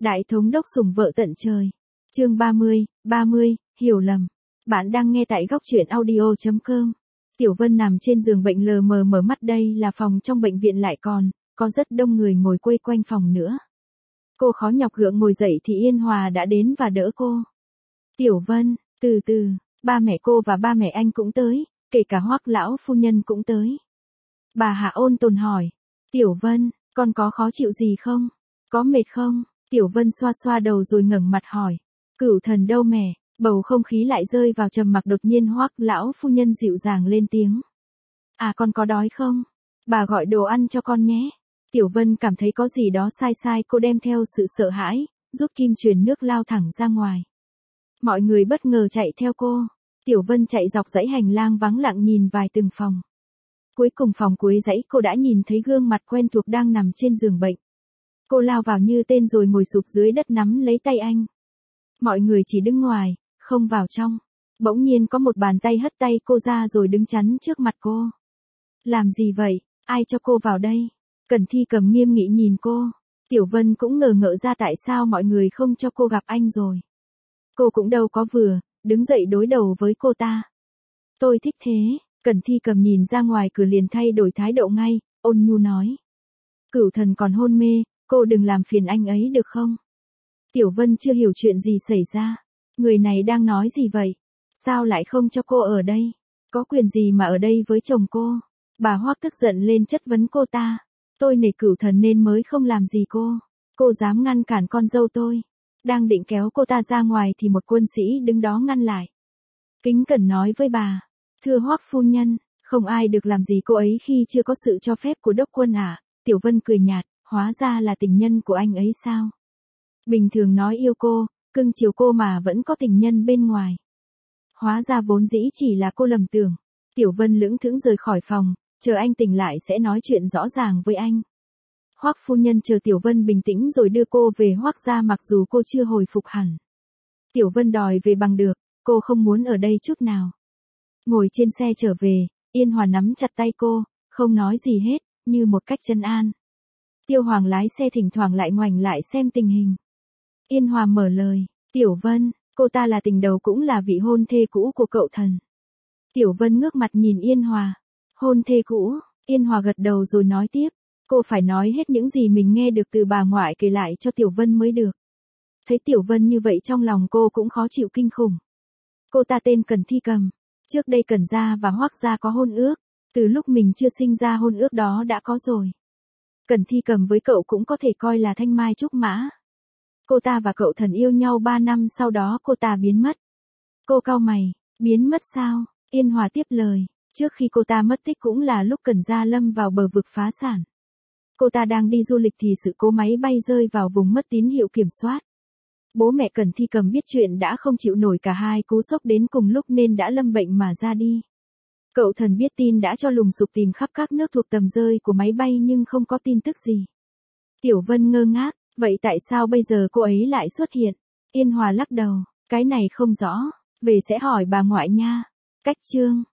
Đại thống đốc sủng vợ tận trời. Chương 30, hiểu lầm. Bạn đang nghe tại góc truyện audio.com. Tiểu Vân nằm trên giường bệnh lờ mờ mở mắt, đây là phòng trong bệnh viện, lại còn có rất đông người ngồi quây quanh phòng nữa. Cô khó nhọc gượng ngồi dậy thì Yên Hòa đã đến và đỡ cô. Tiểu Vân, từ từ, ba mẹ cô và ba mẹ anh cũng tới, kể cả Hoắc lão phu nhân cũng tới. Bà Hạ ôn tồn hỏi. Tiểu Vân, con có khó chịu gì không? Có mệt không? Tiểu Vân xoa xoa đầu rồi ngẩng mặt hỏi. Cửu thần đâu mẹ? Bầu không khí lại rơi vào trầm mặc, đột nhiên Hoắc lão phu nhân dịu dàng lên tiếng. À, con có đói không? Bà gọi đồ ăn cho con nhé. Tiểu Vân cảm thấy có gì đó sai sai, cô đem theo sự sợ hãi, rút kim truyền nước lao thẳng ra ngoài. Mọi người bất ngờ chạy theo cô. Tiểu Vân chạy dọc dãy hành lang vắng lặng nhìn vài từng phòng. Cuối cùng phòng cuối dãy cô đã nhìn thấy gương mặt quen thuộc đang nằm trên giường bệnh. Cô lao vào như tên rồi ngồi sụp dưới đất nắm lấy tay anh. Mọi người chỉ đứng ngoài, không vào trong. Bỗng nhiên có một bàn tay hất tay cô ra rồi đứng chắn trước mặt cô. Làm gì vậy? Ai cho cô vào đây? Cẩn Thi Cầm nghiêm nghị nhìn cô. Tiểu Vân cũng ngờ ngợ ra tại sao mọi người không cho cô gặp anh rồi. Cô cũng đâu có vừa, đứng dậy đối đầu với cô ta. Tôi thích thế. Cẩn Thi Cầm nhìn ra ngoài cửa liền thay đổi thái độ ngay, ôn nhu nói. Cửu thần còn hôn mê, cô đừng làm phiền anh ấy được không? Tiểu Vân chưa hiểu chuyện gì xảy ra. Người này đang nói gì vậy? Sao lại không cho cô ở đây? Có quyền gì mà ở đây với chồng cô? Bà Hoắc tức giận lên chất vấn cô ta. Tôi nể cửu thần nên mới không làm gì cô. Cô dám ngăn cản con dâu tôi. Đang định kéo cô ta ra ngoài thì một quân sĩ đứng đó ngăn lại. Kính cẩn nói với bà. Thưa Hoắc phu nhân, không ai được làm gì cô ấy khi chưa có sự cho phép của đốc quân ạ. Tiểu Vân cười nhạt, hóa ra là tình nhân của anh ấy sao? Bình thường nói yêu cô, cưng chiều cô mà vẫn có tình nhân bên ngoài. Hóa ra vốn dĩ chỉ là cô lầm tưởng. Tiểu Vân lững thững rời khỏi phòng, chờ anh tỉnh lại sẽ nói chuyện rõ ràng với anh. Hoắc phu nhân chờ Tiểu Vân bình tĩnh rồi đưa cô về Hoắc gia, mặc dù cô chưa hồi phục hẳn. Tiểu Vân đòi về bằng được, cô không muốn ở đây chút nào. Ngồi trên xe trở về, Yên Hòa nắm chặt tay cô, không nói gì hết, như một cách trấn an. Tiêu Hoàng lái xe thỉnh thoảng lại ngoảnh lại xem tình hình. Yên Hòa mở lời, Tiểu Vân, cô ta là tình đầu cũng là vị hôn thê cũ của cậu thần. Tiểu Vân ngước mặt nhìn Yên Hòa. Hôn thê cũ? Yên Hòa gật đầu rồi nói tiếp. Cô phải nói hết những gì mình nghe được từ bà ngoại kể lại cho Tiểu Vân mới được. Thấy Tiểu Vân như vậy trong lòng cô cũng khó chịu kinh khủng. Cô ta tên Cẩn Thi Cầm. Trước đây Cẩn gia và Hoắc gia có hôn ước. Từ lúc mình chưa sinh ra hôn ước đó đã có rồi. Cẩn Thi Cầm với cậu cũng có thể coi là thanh mai trúc mã. Cô ta và cậu thần yêu nhau 3 năm, sau đó cô ta biến mất. Cô cau mày, biến mất sao? Yên Hòa tiếp lời, trước khi cô ta mất tích cũng là lúc Cẩn gia lâm vào bờ vực phá sản. Cô ta đang đi du lịch thì sự cố máy bay rơi vào vùng mất tín hiệu kiểm soát. Bố mẹ Cẩn Thi Cầm biết chuyện đã không chịu nổi cả hai cú sốc đến cùng lúc nên đã lâm bệnh mà ra đi. Cậu thần biết tin đã cho lùng sục tìm khắp các nước thuộc tầm rơi của máy bay nhưng không có tin tức gì. Tiểu Vân ngơ ngác, vậy tại sao bây giờ cô ấy lại xuất hiện? Yên Hòa lắc đầu, cái này không rõ, về sẽ hỏi bà ngoại nha. Cách chương